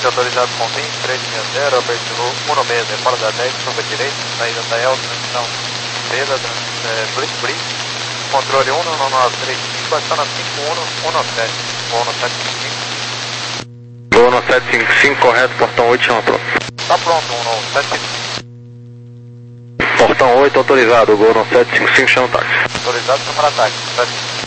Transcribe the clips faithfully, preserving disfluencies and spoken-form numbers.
Norte, autorizado com vinte, três seis zero, abertura um seis zero, fora da dez, curva direita, saída da El, transmissão Beda, é, Blitz Blitz, controle um um nove três cinco, aciona cinco um um nove sete, voo no sete cinco cinco. Voo no sete cinco cinco, correto, portão oito, chama pronto. Tá pronto, um no sete cinco cinco. Portão oito, autorizado, Gol no sete cinco cinco, chama o táxi. Autorizado, chama ataque, sete cinco cinco.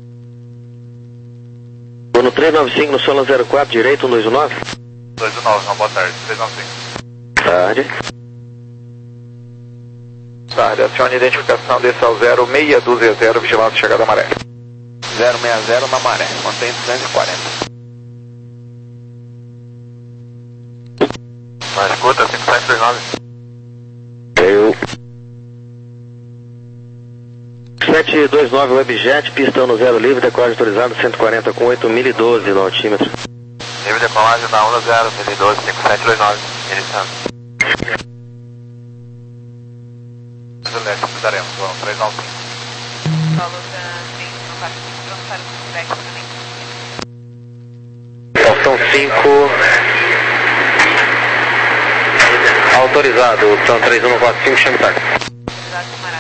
Vou no três nove cinco, no Solan zero quatro, direito, um dois nove. dois nove, uma boa tarde, três nove cinco. Tarde. Tarde, acione identificação desse ao zero seis dois zero, vigilância chegada à maré. zero seis zero na maré, mantém duzentos e quarenta. Mais escuta, cinco sete dois nove. Eu. sete dois nove Webjet, pistão no zero livre, decolagem autorizado cento e quarenta com oito mil e doze no altímetro. Livre decolagem da um zero, mil e doze, cinco sete dois nove, iniciando. Leste, daremos, vamos, três nove cinco. Solo da três, Portão cinco. Autorizado, são três um quatro cinco, chama o táxi. autorizado, camarada.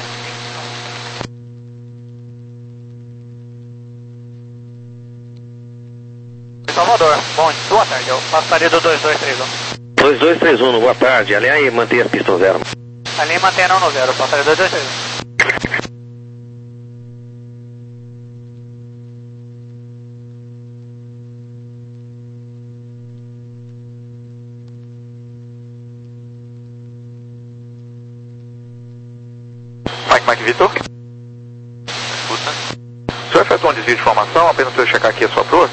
Salvador, bom, boa tarde, eu passaria do dois dois três um. dois dois três um, boa tarde, aliás, mantenha a pista zero. Ali mantém não no zero, passaria dois dois três um. Mike, Mike Vitor. Escuta. O senhor efetuou um desvio de formação, apenas para eu checar aqui a sua proa?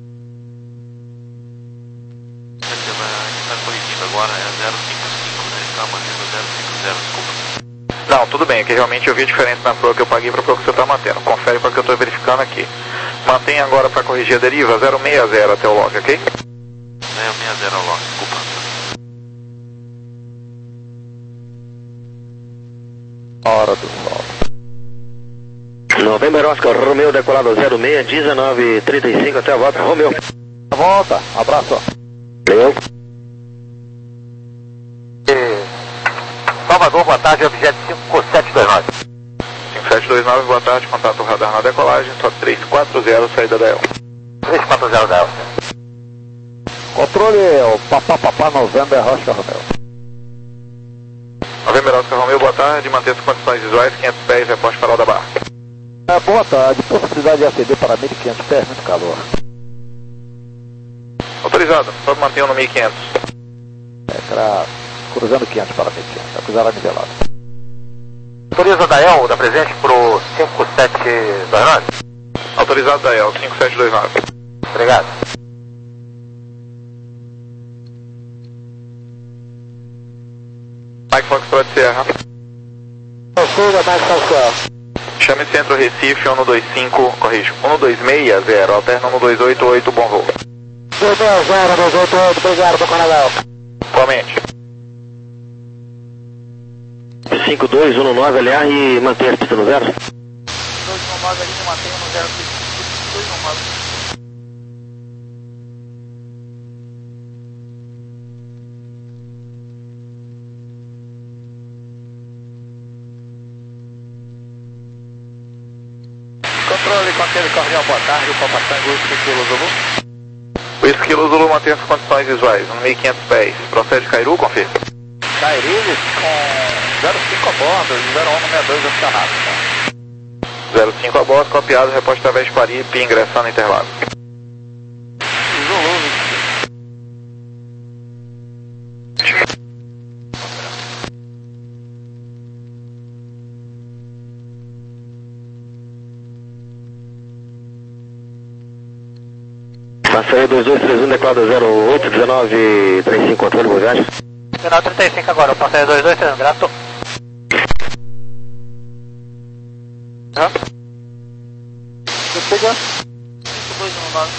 Agora é zero cinco cinco, né? Está mantendo zero cinco zero, desculpa. Não, tudo bem, é que realmente eu vi a diferença na proa que eu paguei para a proa que você está mantendo. Confere para que eu estou verificando aqui. Mantenha agora para corrigir a deriva zero seis zero até o log, ok? zero seis zero ao log, desculpa. Hora do sol. November Oscar, Romeu decolado zero seis, dezenove trinta e cinco até a volta, Romeu. A volta, abraço. Valeu. Salvador, boa tarde, objeto cinco sete dois nove. cinco sete dois nove, boa tarde, contato radar na decolagem, só três quatro zero, saída da El. três quatro zero da El. Controle, o Papá Papá November Oscar Romeu. November Oscar Romeu, boa tarde, manter as condições visuais, quinhentos pés, reposte farol da barra. É, boa tarde, possibilidade de aceder para mil e quinhentos pés, muito calor. Autorizado, só mantenha no mil e quinhentos. É, pra... cruzando quinhentos para mil e quinhentos, a cruzar a nivelada. Autoriza da El, da presente, pro cinco sete dois nove? Autorizado da El, cinco sete dois nove. Obrigado. Mike Foxtrot Sierra. Procura, Mike Foxtrot. Chame Centro Recife, um dois cinco, corrijo, um dois seis zero, alterna um dois oito oito, bom voo. dois dois zero, dois oito oito, obrigado, do Coronel. Igualmente. cinco dois um nove, aliás, e mantenha a pista no zero. dois um nove ali, mantém no zero cinco dois um nove. Controle com aquele carrinho, boa tarde, o Papa Tango, Esquilo Zulu. O Esquilo Zulu mantém as condições visuais, no mil e quinhentos pés. Procede Cairu, confirma. Cairu com zero cinco a bordo, zero um sessenta e dois acionado. zero cinco a bordo, copiado, reposto através de Paripe, ingressando no intervalo. Zulu. Passaria dois dois três um, declaro zero oito dezenove trinta e cinco, controle, boa viagem. dezenove trinta e cinco agora, eu passei dois dois três um, grato. Hã? Você pega? cinco dois um nove.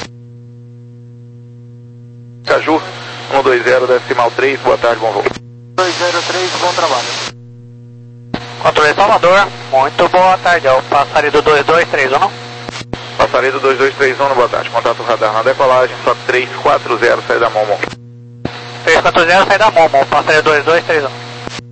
Caju, um dois zero, decimal três, boa tarde, bom voo. dois zero três, bom trabalho. Controle Salvador, muito boa tarde, eu passaria do dois dois três um, não? Passaria do dois dois três um, boa tarde, contato radar na decolagem, só três quatro zero, saída Momo. três quatro zero, sai da Momo, passaria dois dois três um.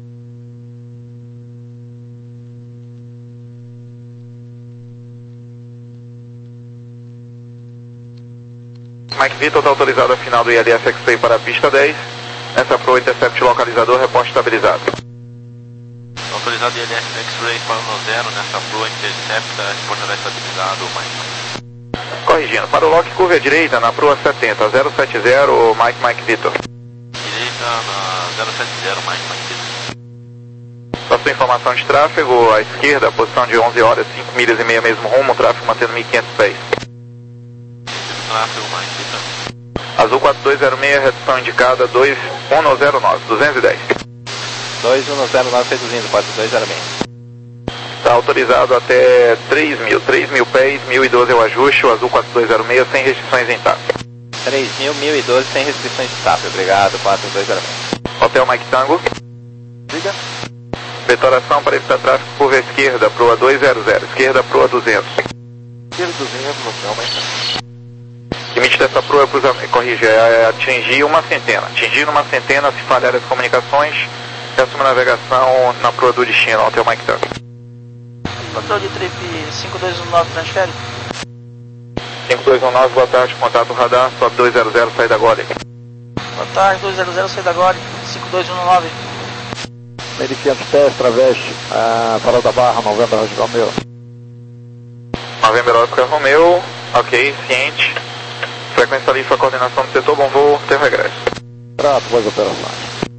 Mike Vitor está autorizado a final do I L S X-Ray para a pista dez. Nessa proa, intercept localizador, reporte estabilizado. Autorizado I L S X-Ray para o zero, nessa proa, intercepta, reportará estabilizado, Mike. Corrigindo, para o lock curva à direita, na proa setenta, zero sete zero, Mike Mike Vitor. Direita na zero sete zero, Mike Mike Vitor. Passou informação de tráfego, à esquerda, posição de onze horas, cinco milhas e meia mesmo rumo, tráfego mantendo mil e quinhentos pés. Tráfego, Mike Vitor. Azul quatro dois zero seis, redução indicada dois um zero nove, duzentos e dez. dois um zero nove reduzindo, quatro dois zero seis. Está autorizado até três mil, três mil pés, mil e doze é o ajuste, o Azul quatro dois zero seis, sem restrições em T A P. três mil, mil e doze sem restrições de T A P, obrigado, quatro dois zero seis. Hotel Mike Tango. Diga. Vetoração para evitar tráfego curva à esquerda, proa dois zero zero, esquerda proa duzentos. Esquerda duzentos, Hotel Mike Tango. Limite dessa proa, é, corrige, é atingir uma centena. Atingir uma centena, se falhar as comunicações, assume a navegação na proa do destino, Hotel Mike Tango. Controle de trip cinco dois um nove, transfere. cinco dois um nove, boa tarde, contato radar, sobe dois zero zero, saída Gole. Boa tarde, dois zero zero, saída Gole, cinco dois um nove. mil e quinhentos pés, traveste, ah, farol da Barra, Novembro Oscar Romeo. Novembro Oscar Romeo, ok, ciente. Frequência ali para coordenação do setor, bom voo, tem regresso. Trato, boas operações.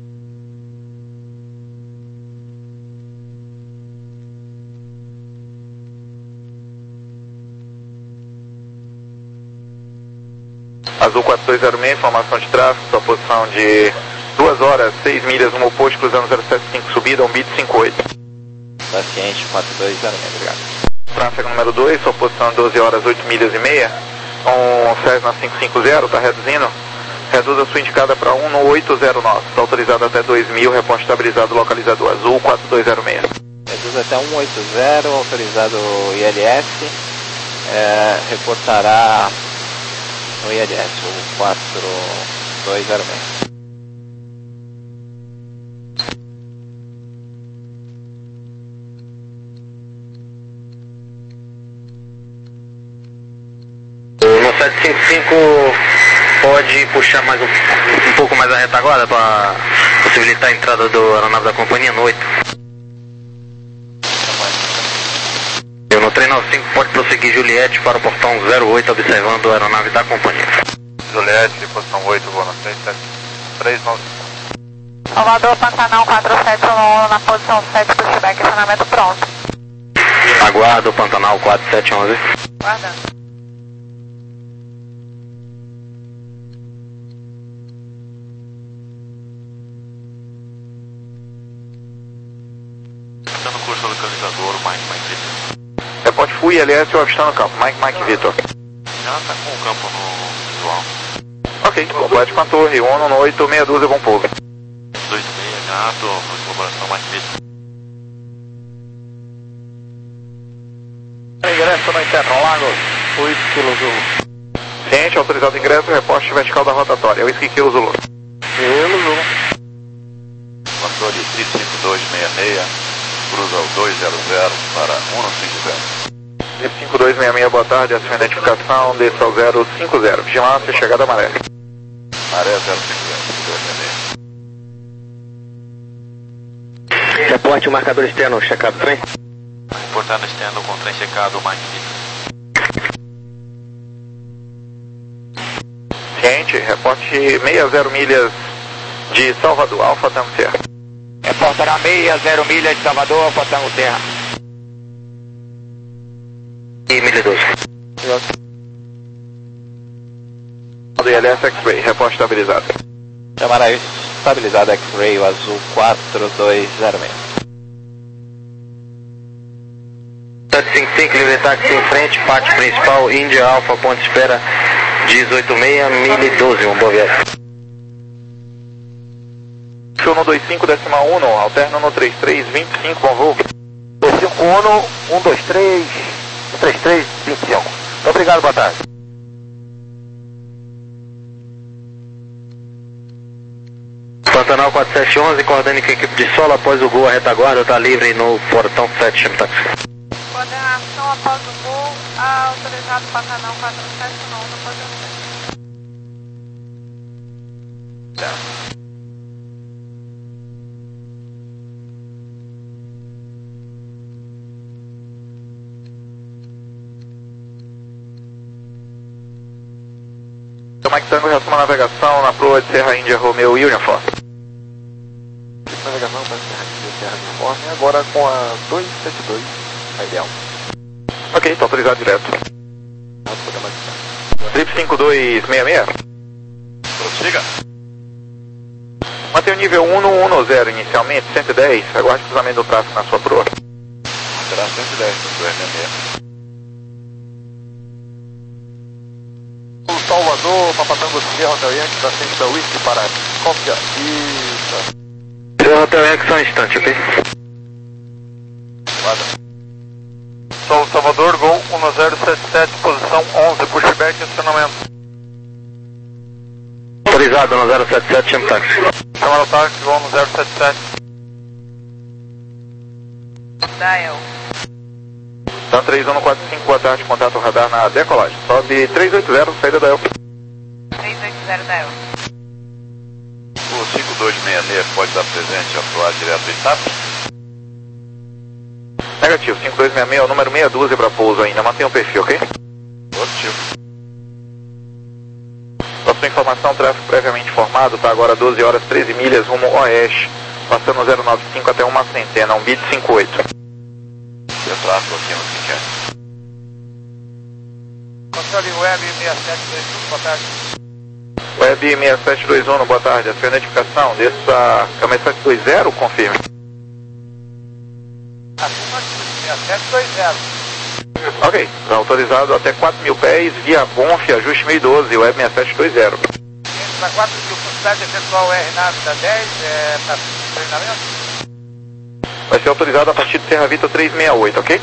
Azul quatro dois zero seis, informação de tráfego, sua posição de duas horas, seis milhas, rumo oposto, cruzando zero sete cinco, subida, um bit cinco oito. Paciente, quatro dois zero seis, obrigado. Tráfego número dois, sua posição doze horas, oito milhas e meia, com Cessna cinco cinco zero, está reduzindo, reduza sua indicada para um oito zero nove, está autorizado até dois mil, reporte estabilizado localizador Azul quatro dois zero seis. Reduz até um oito zero, autorizado I L S, é, reportará no I L S, o quatro dois zero seis. No sete cinco cinco pode puxar mais um, um pouco mais a retaguarda para possibilitar a entrada do aeronave da companhia no oito. No três nove cinco pode prosseguir Juliette para o portão zero oito, observando a aeronave da companhia. Juliette, posição oito, vou na seis sete três nove. Salvador, Pantanal quatro sete um na posição sete, pushback, acionamento pronto. Aguardo, Pantanal quatro sete um. Guardando. Dando curso localizador, Mike Mike Vitor. Reporte F U I L S ou avistando o campo, Mike Mike Vitor. Já está com o campo no visual. Ok, complete com a torre, um no oito, meia dúzia, bom pouso. dois seis, gato, colaboração Mike Vitor. Ingresso no interno, Lagos, oito quilos Zulu. Ciente, autorizado ingresso, reporte vertical da rotatória, Whisky Kilo Zulu. Kilo Zulu. Controle três cinco dois seis seis, cruza o dois zero zero para um cinco zero. D cinco dois seis seis, boa tarde, aciona a identificação, desça ao zero cinco zero, vigilância, chegada maré. Maré zero cinco zero, dois seis seis. Reporte o marcador externo, checado trem. Reportado externo com trem checado, Mike Vitor. Ciente, reporte sessenta milhas de Salvador, Alfa Tango Serra. Reportará sessenta milhas de Salvador, Alfa Tango Serra. E mil e doze. Do I L S X-Ray, reporte estabilizado. Chamará estabilizado X-Ray, o azul quatro dois zero seis. sete cinco cinco, livre táxi em frente, pátio principal, Índia Alfa, ponte de espera dezoito seis, mil e doze, uma boa viagem. Show no dois cinco, décima um, alterno no três três, vinte e cinco, bom voo. dois cinco um, um dois três, três três, vinte e cinco. Muito obrigado, boa tarde. Pantanal quatro sete um um, coordenando com a equipe de solo após o gol, a retaguarda está livre no portão sete, chame táxi. Coordenação após o gol, autorizado Pantanal quatro sete um no portão sete. Mike Tango, reação à navegação na proa de Serra Índia Romeo Uniform. Navegação para Serra Índia Serra Uniforme, agora com a dois sete dois, a ideal. Ok, está autorizado direto. Trip cinco dois seis seis. Prossiga. Mantém o nível um no um no zero inicialmente, cento e dez. Aguarde cruzamento do tráfego na sua proa. Será cento e dez, dois seis seis. Salvador, Papatango Sierra Hotel Yankee, da frente da Whisky para cópia e... Sierra Hotel Yankee, só um instante, ok? Sol Salvador, Gol um zero sete sete, posição onze, pushback e acionamento. Autorizado, um zero sete sete, chame táxi. Chamada táxi, Gol um zero sete sete. Dial. Tá três um quatro cinco, boa tarde, contato radar na decolagem. Sobe três oito zero, saída da E L. três oito zero Dial. O cinco dois seis seis pode dar presente a proa direto do Itap? Negativo, cinco dois seis seis é o número meia dúzia para pouso ainda, mantenha o perfil, ok? Positivo. Para sua informação, tráfego previamente informado, está agora doze horas treze milhas rumo oeste, passando zero nove cinco até uma centena, um bit cinco oito. Eu tráfego aqui no Quinquete. Controle Web seis sete dois um, boa tarde. Web seis sete dois um, boa tarde. A sua identificação, desça câmera sete dois zero, confirme. seis sete dois zero. Ok, está autorizado até quatro mil pés, via Bonf, ajuste mil e doze, Web seis sete dois zero. Para quatro mil, velocidade efetual R nave da dez, é, tá treinamento? Vai ser autorizado a partir de Serra Vita três seis oito, ok?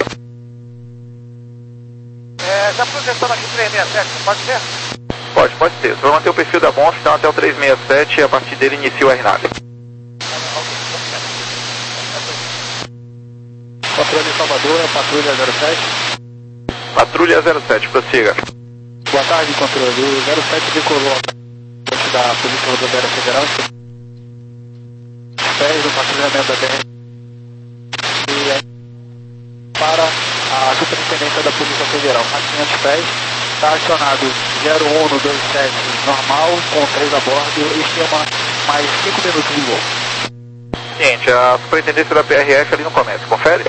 É, já projetando aqui três seis sete, pode ser? Pode, pode ser. Você vai manter o perfil da Bonf, então até o três seis sete e a partir dele inicia o R nave. Patrulha Salvador, patrulha zero sete. Patrulha zero sete, prossiga. Boa tarde, controle. zero sete decolou diante da Polícia Rodoviária Federal. Pés do patrulhamento da B R para a Superintendência da Polícia Federal. A quinhentos pés, está acionado zero um no dois sete normal, com três a bordo, e estima mais cinco minutos de voo. Gente, a Superintendência da P R F ali no começo, confere?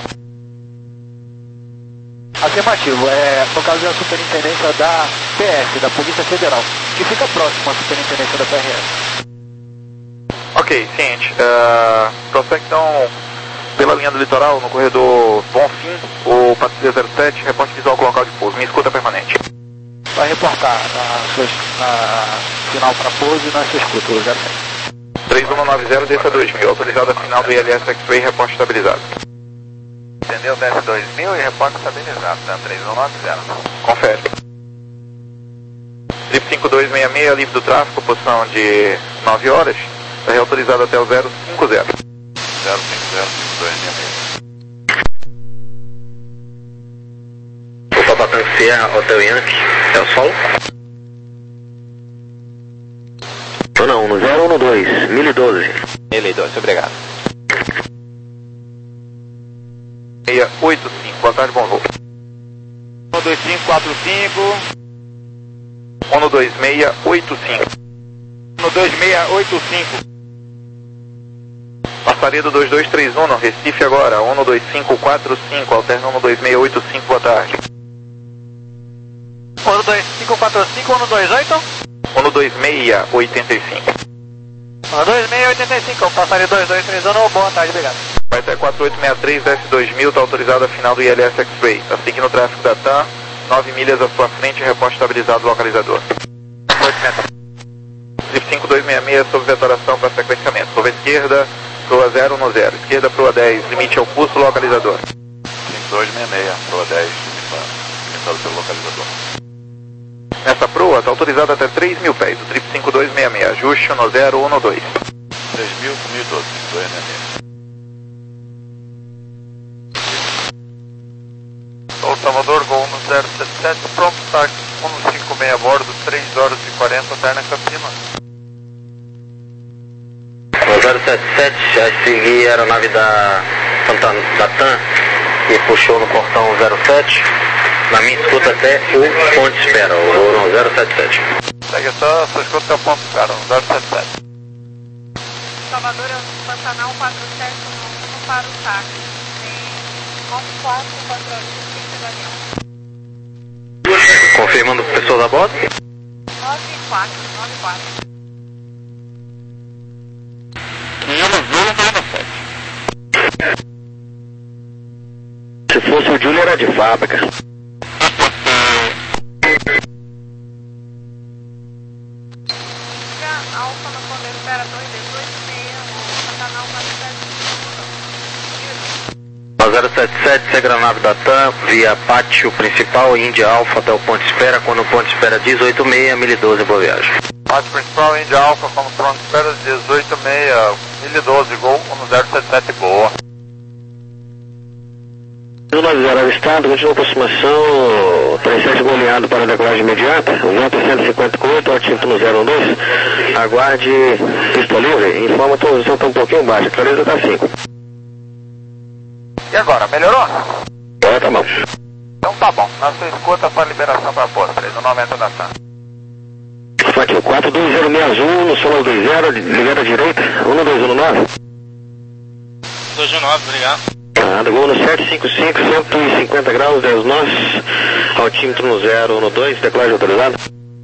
Afirmativo, é, no caso é a Superintendência da P F, da Polícia Federal, que fica próximo à Superintendência da P R F. Ok, ciente. Uh, prossegue então pela linha do litoral, no corredor Bonfim, o Patrulha zero sete, reporte visual com o local de pouso. Me escuta permanente. Vai reportar na, sua, na final para pouso e na sua escuta, o zero sete. três um nove zero, desça dois mil, autorizado a final do I L S X-Ray, reporte estabilizado. Entendeu? Desce dois mil e reporte estabilizado, tá? três um nove zero. Confere. Trip cinco dois seis seis, livre do tráfego, posição de nove horas, está reautorizado até o zero cinco zero. zero cinco zero cinco dois seis seis. O Papatango Sierra Hotel Yankee, é o solo? Não, não, no zero um dois, mil e doze. mil e doze, obrigado. seis oito cinco, boa tarde, bom voo. um dois cinco quatro cinco. um dois seis oito cinco. um dois seis oito cinco. Passaria do dois dois três um, Recife agora, um dois cinco quatro cinco, alterna um dois seis oito cinco, boa tarde. um dois cinco quatro cinco, um dois oito? um dois seis oito cinco. um dois seis oito cinco, passaria dois dois três um, boa tarde, obrigado. Vai até quatro oito seis três, S dois mil, está autorizado a final do I L S X-Ray. Está seguindo o tráfego da T A M, nove milhas à sua frente, reporte estabilizado localizador. Trip cinco dois seis seis, sob vetoração para sequenciamento. Curva esquerda, proa zero no zero. Esquerda, proa dez, limite ao curso, localizador. cinco dois seis seis, proa dez, limitado pelo localizador. Nessa proa, está autorizado até três mil pés. O Trip cinco dois seis seis, ajuste no zero um dois. três mil, Florença, Ternex acima. zero sete sete, a seguir a aeronave da, da TAM e puxou no portão zero sete, na minha escuta até o ponto de espera, o voo no zero sete sete. Segue só, só escuta até o ponto de espera, no zero sete sete. Salvador, Pantanal quatro sete um para o táxi. Tem nove quatro, controle de pista de avião. Confirmando pessoas a bordo? nove quatro, nove quatro. Se fosse o Júlio era de fábrica. Alfa no Conde espera dois dezoito seis, o Pantanal quatro sete um. zero sete sete, segue a nave da TAM, via pátio principal, Índia Alfa até o ponto de espera, quando o ponto de espera dezoito seis, mil e doze, boa viagem. Pátio principal, Índia Alfa, como ponto de espera, dezoito seis, mil e doze, gol, no zero sete sete, boa. nove zero avistado, continua aproximação, três sete goleado para a decolagem imediata, vento cento e cinquenta com oito, altímetro no zero um dois, aguarde pista livre, informa a posição está um pouquinho baixa, clareza está cinco. E agora, melhorou? É, tá bom. Então tá bom, na sua escuta para liberação para a posto, três um nove da TAM. Fátima, quatro dois zero seis azul, no solo dois zero, ligada à direita, um dois um nove. dois um nove, obrigado. Ah, do gol no sete cinco cinco, cento e cinquenta graus, dez nós, altímetro no zero um dois, decolagem autorizada.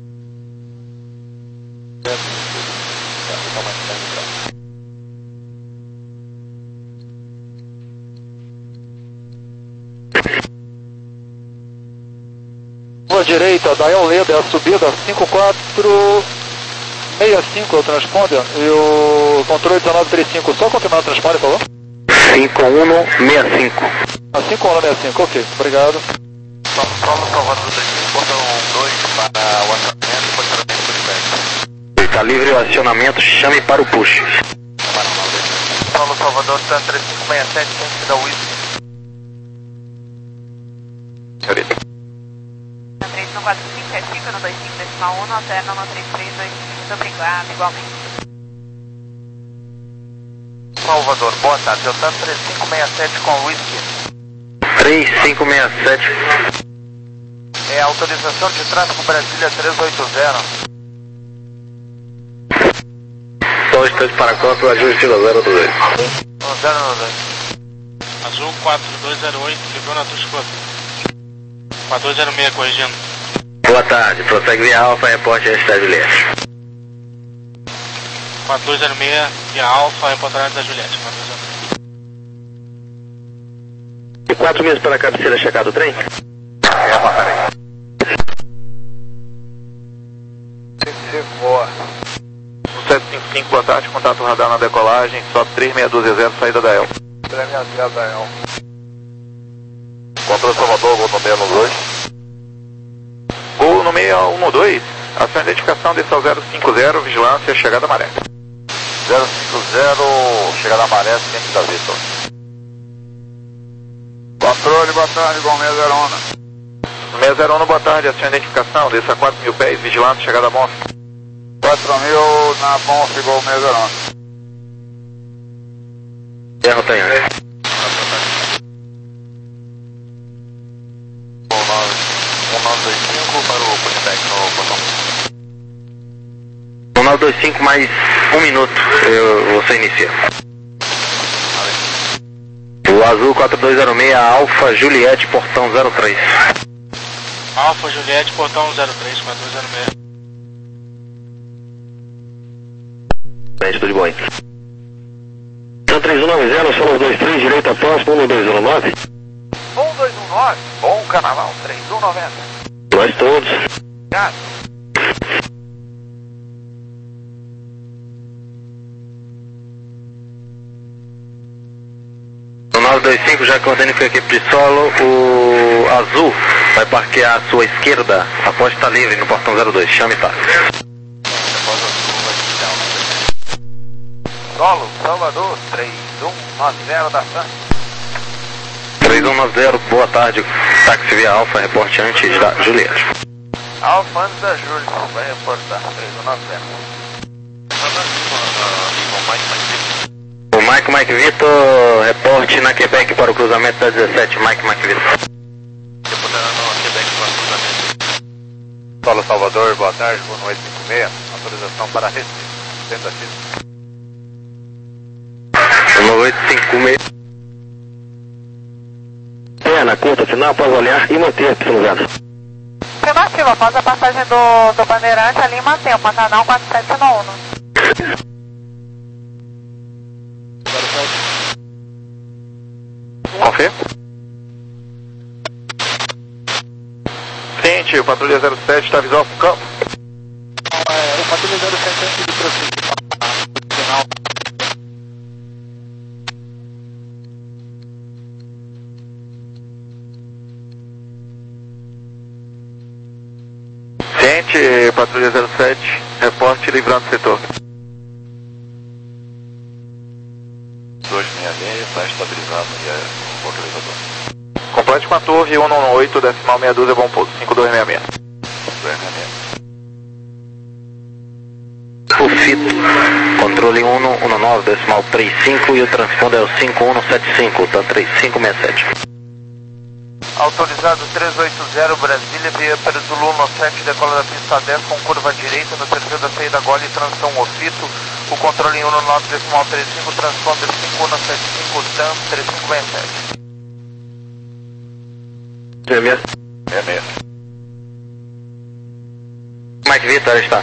Rua direita, Daião Leda, é a subida cinco quatro seis cinco, é o transponder, e o controle dezenove trinta e cinco, só confirmar o transponder, por favor? cinco um seis cinco. Ah, cinco um seis cinco, ok, obrigado. Solo Salvador daqui, portão dois para o acionamento e posicionamento por inverno. Está livre o acionamento, chame para o push. Solo Salvador, TAM três cinco seis sete, centro da Whisky. Senhorita. três um quatro cinco, é cinco no dois cinco decimal um, alterna no três três dois cinco, muito obrigado, igualmente. Salvador, boa tarde, eu TAM três cinco seis sete com Whisky. três cinco seis sete. É autorização de tráfego Brasília três oito zero. dois três para cópia, ajuste no zero dois. zero dois. Azul quatro dois zero oito, ligou na tua escuta. quatro dois zero seis, corrigindo. Boa tarde, prossegue via Alfa, reporte a Juliette. quatro dois zero seis, via Alfa, reportagem da Juliette. quatro dois zero seis. E quatro meses para a cabeceira checado o trem? É, amarrei. Boa. sete cinco cinco, boa tarde, contato radar na decolagem, só três seis dois zero, saída da El. três seis zero da El. Controle Salvador, gol no meio no dois. Gol no meio um dois, a sua identificação desse ao zero cinco zero, vigilância, chegada maré. zero cinco zero, chegada maré, centro da Vitor. Controle, boa tarde, gol seis zero um. seis zero um, boa tarde, a sua identificação desse a quatro mil pés, vigilância, chegada a Monf. quatro mil na Monf, gol seis zero um. Erro tem, né? um nove dois cinco para o Politec no botão. um nove dois cinco mais um minuto, eu, você inicia. O azul quatro dois zero seis, Alfa Juliette, portão zero três. Alfa Juliette, portão zero três, quatro dois zero seis. Bem, tudo de bom aí. Então três um nove zero, solo dois três, direita próximo, um dois um nove. um dois um nove, bom carnaval, três um noventa. Nós todos. Obrigado. No nove dois cinco, já coordene com a equipe de solo, o azul vai parquear à sua esquerda, após estar livre no portão zero dois, chame e tá. Solo, Salvador, três um nove zero da TAM. três um nove zero, boa tarde, táxi via Alfa, reporte antes da Juliette. Alfândega da Júlia, vai reportar, três um nove zero. O Mike Mike Vitor, reporte na Quebec para o cruzamento da dezessete, Mike Mike Vitor. Reportando no Quebec para o cruzamento. Solo Salvador, boa tarde, boa noite, cinco seis, autorização para Recife, tentativa. oito cinco seis. Perna curta, final, após olhar e manter, finalizado. Afirmativa, após a passagem do, do Bandeirante ali mantém o Pantanal quatro sete um um. Confirma. Ciente, o patrulha zero sete está visual pro campo. É, o patrulha zero sete antes de prosseguir para o final. Ciente, patrulha zero sete, reporte livrando o setor. dois seis seis, está estabilizado e é o localizador. Complete com a torre cento e dezoito, decimal meia dúzia, bom pouso, cinco dois seis seis. dois seis seis. O fito, controle um um nove, decimal trinta e cinco e o transponder é o cinco um sete cinco, tá três cinco seis sete. Autorizado três oito zero, Brasília, via para Zulu no sete, decola da pista dez com curva direita, no terceiro da saída gole e transição ofito, o controle um nove, decimal trinta e cinco, transponder cinco um sete cinco, TAM três cinco seis sete. seis seis. seis seis. Mike Vitor está.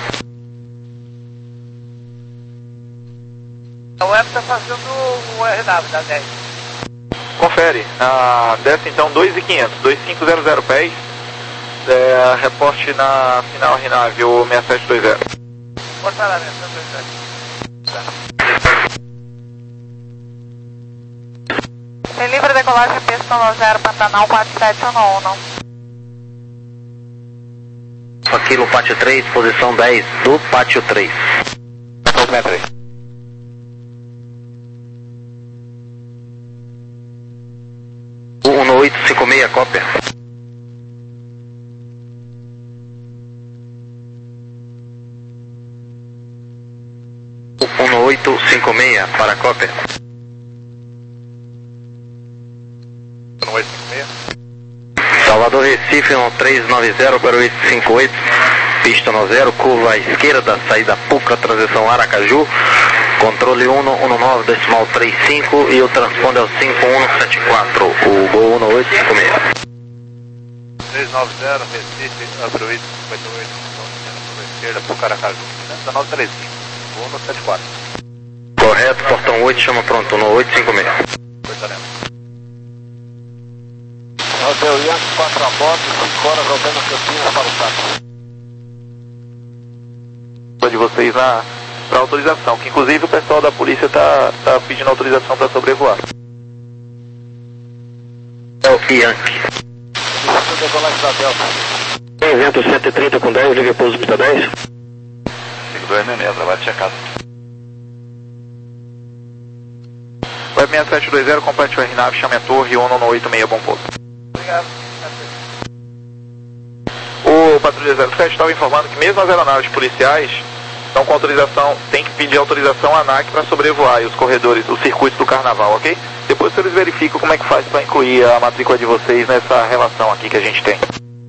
A web está fazendo o R W da dez. Confere, ah, desce então dois e quinhentos, dois cinco zero zero pés, é, reporte na final Rinave, o seis sete dois zero. Portaramento, seis sete. Tem livre decolagem pista zero, Pantanal quatro sete um um. Aquilo, pátio três, posição dez do pátio três. um oito cinco seis, cópia. um oito cinco seis, para cópia. um oito cinco seis. Salvador Recife, um três nove zero para o oito cinco oito, pista no zero, curva à esquerda, saída Puca, transição Aracaju, controle um um nove, decimal trinta e cinco e o transponder é o cinco um sete quatro, o gol um oito cinco seis. três nove zero, Recife, abre oito cinquenta e oito, curva esquerda, Puca, Aracaju, dezenove trinta e cinco, gol um sete quatro. Correto, portão oito, chama pronto, um oito cinco seis. Portaremos. Rodeu Yankee quatro a bordo, cinco horas rodando Campinas para o saco. De vocês na para autorização, que inclusive o pessoal da polícia está tá pedindo autorização para sobrevoar. É o Yankee. Isso decolagem da Delta. Evento cento e trinta com dez, liga pouso pista dez. cinco dois seis seis, trabalho checado. Web seis sete dois zero, complete o R nave, chame a torre, um oito seis, bom pouso. Obrigado. O patrulha zero sete estava informando que mesmo as aeronaves policiais estão com autorização, tem que pedir autorização à ANAC para sobrevoar os corredores, os circuitos do carnaval, ok? Depois eles verificam como é que faz para incluir a matrícula de vocês nessa relação aqui que a gente tem.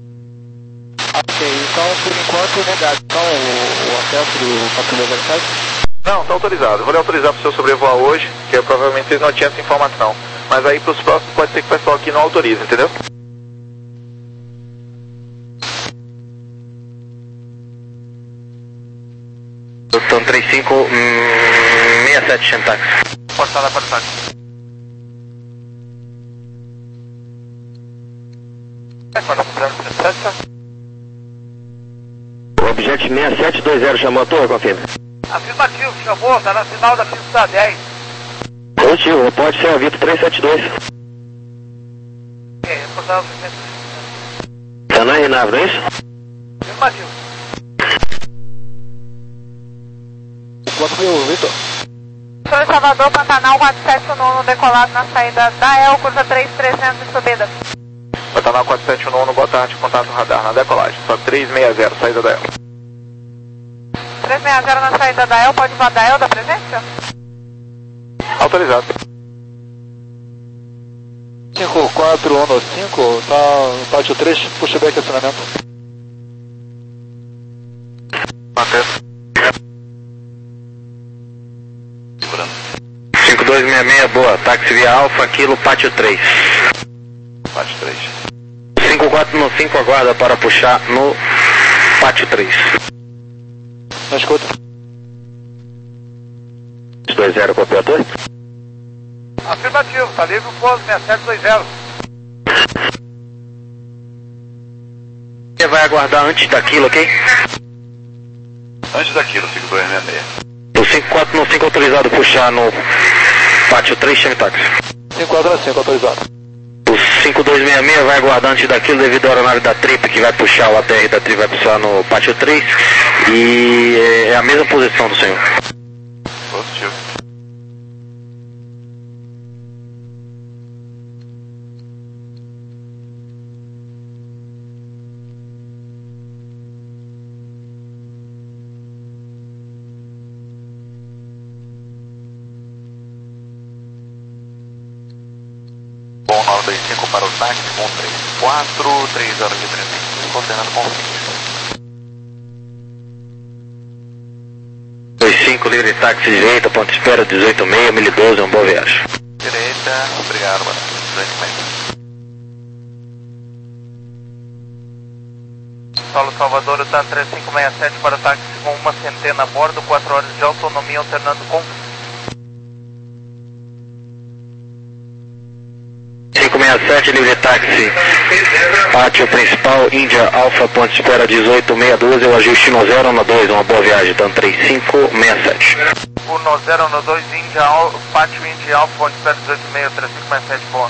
Ok, então por enquanto negado. Então o, o acesso do patrulha zero sete? Não, está autorizado. Vou lhe autorizar para o senhor sobrevoar hoje, que provavelmente vocês não tinham essa informação. Mas aí para os próximos pode ser que o pessoal aqui não autorize, entendeu? São três cinco seis sete, Xentax. Portada para o saco. O objeto seis sete dois zero chamou a torre, confirma. Afirmativo, chamou, está na final da pista dez. Positivo, pode ser a Vitor três sete dois. É, reportado. Está na Renave, não é isso? Afirmativo. Quanto meu, Vitor? Sou Salvador, Pantanal quatro sete um um, decolado na saída da El, curva três trezentos em subida. Pantanal quatro sete um, boa tarde, contato radar na decolagem, só três seis zero, saída da E L. três seis zero na saída da E L, pode voar da E L da presença? Autorizado. cinco quatro um cinco, tá no pátio três, puxa back acionamento. Mantendo. cinco dois seis seis, boa, táxi via Alfa, Kilo, pátio três. Pátio três. cinco quatro um cinco, aguarda para puxar no pátio três. Na escuta. dois zero, copiador. Afirmativo, tá livre o pouso seis sete dois zero. Você vai aguardar antes daquilo, ok? Antes daquilo, cinco dois seis seis. O cinco quatro um cinco autorizado puxar no pátio três, chame táxi. cinco quatro um cinco, autorizado. O cinco dois seis seis vai aguardar antes daquilo devido à aeronave da Trip, que vai puxar o A T R da Trip, vai puxar no pátio três. E é a mesma posição do senhor. Positivo. Bom, nove dois cinco para o táxi com três quatro, três horas e trinta e cinco, alternando com cinco. dois cinco, livre táxi direita, ponto de espera dezoito seis, mil e doze, uma boa viagem. Direita, obrigado, mano. dezoito seis. Solo Salvador, TAN três cinco seis sete para o táxi com uma centena a bordo, quatro horas de autonomia alternando com cinco seis sete, livre táxi, pátio principal, Índia Alfa, ponto de espera dezoito seis doze, o ajuste no zero no dois, uma boa viagem, então três cinco seis sete. o no zero no dois, Índia Alfa, pátio Índia Alfa, ponto de espera dezoito seis, três cinco seis sete, boa.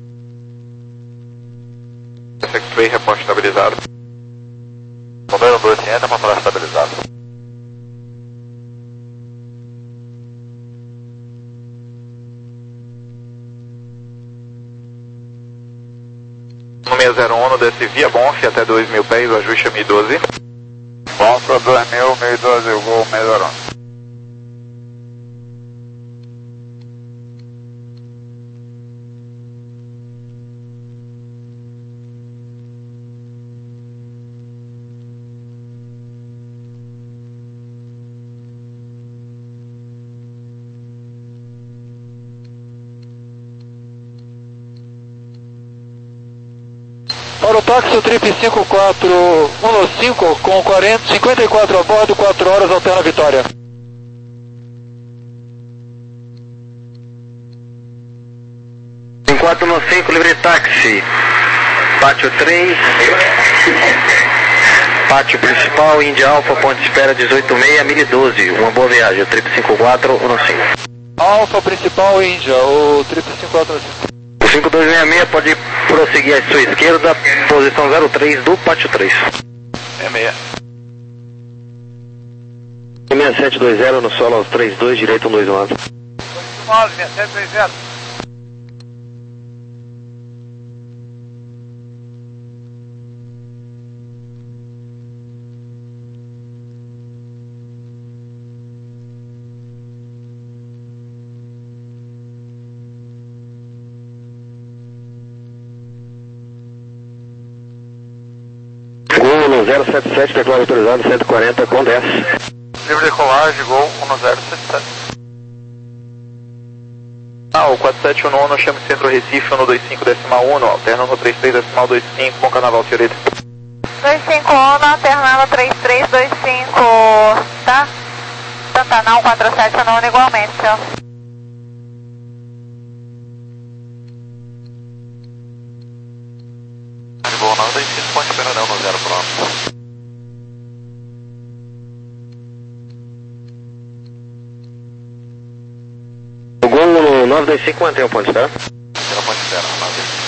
X-Ray, reporte estabilizado. Número dois, entra para falar estabilizado. No seis zero um, desce via Bonf até dois mil pés, o ajuste é mil e doze. Bonf para dois mil, mil e doze, o gol seis zero um. Para o táxi, o Trip cinco quatro um cinco com quarenta, cinquenta e quatro a bordo, quatro horas, alterna Vitória. cinco quatro um cinco, livre táxi, pátio três, pátio principal, Índia Alfa, ponto de espera dezoito seis, mil e doze, uma boa viagem, o Trip cinco quatro um cinco. Alfa principal, Índia, o Trip cinco quatro um cinco. O cinco dois seis seis pode prosseguir à sua esquerda, posição zero três do pátio três. seis seis. seis sete dois zero no solo aos três dois, direito um dois nove. seis sete dois zero. Gol zero sete sete, declara autorizado cento e quarenta com dez. Livre decolagem, gol um zero sete sete. Ah, o quatro sete um um, chame Centro Recife, um dois cinco decimal um, alterna no trinta e três decimal vinte e cinco, bom carnaval, senhorita. dois cinco um, alternando três três dois cinco, tá? Pantanal quatro sete um igualmente, senhor. Gol nove dois cinco, ponte Peronel no zero próximo. O Gol no nove dois cinco mantém o ponto, tá? Pela ponte zero, nove dois cinco.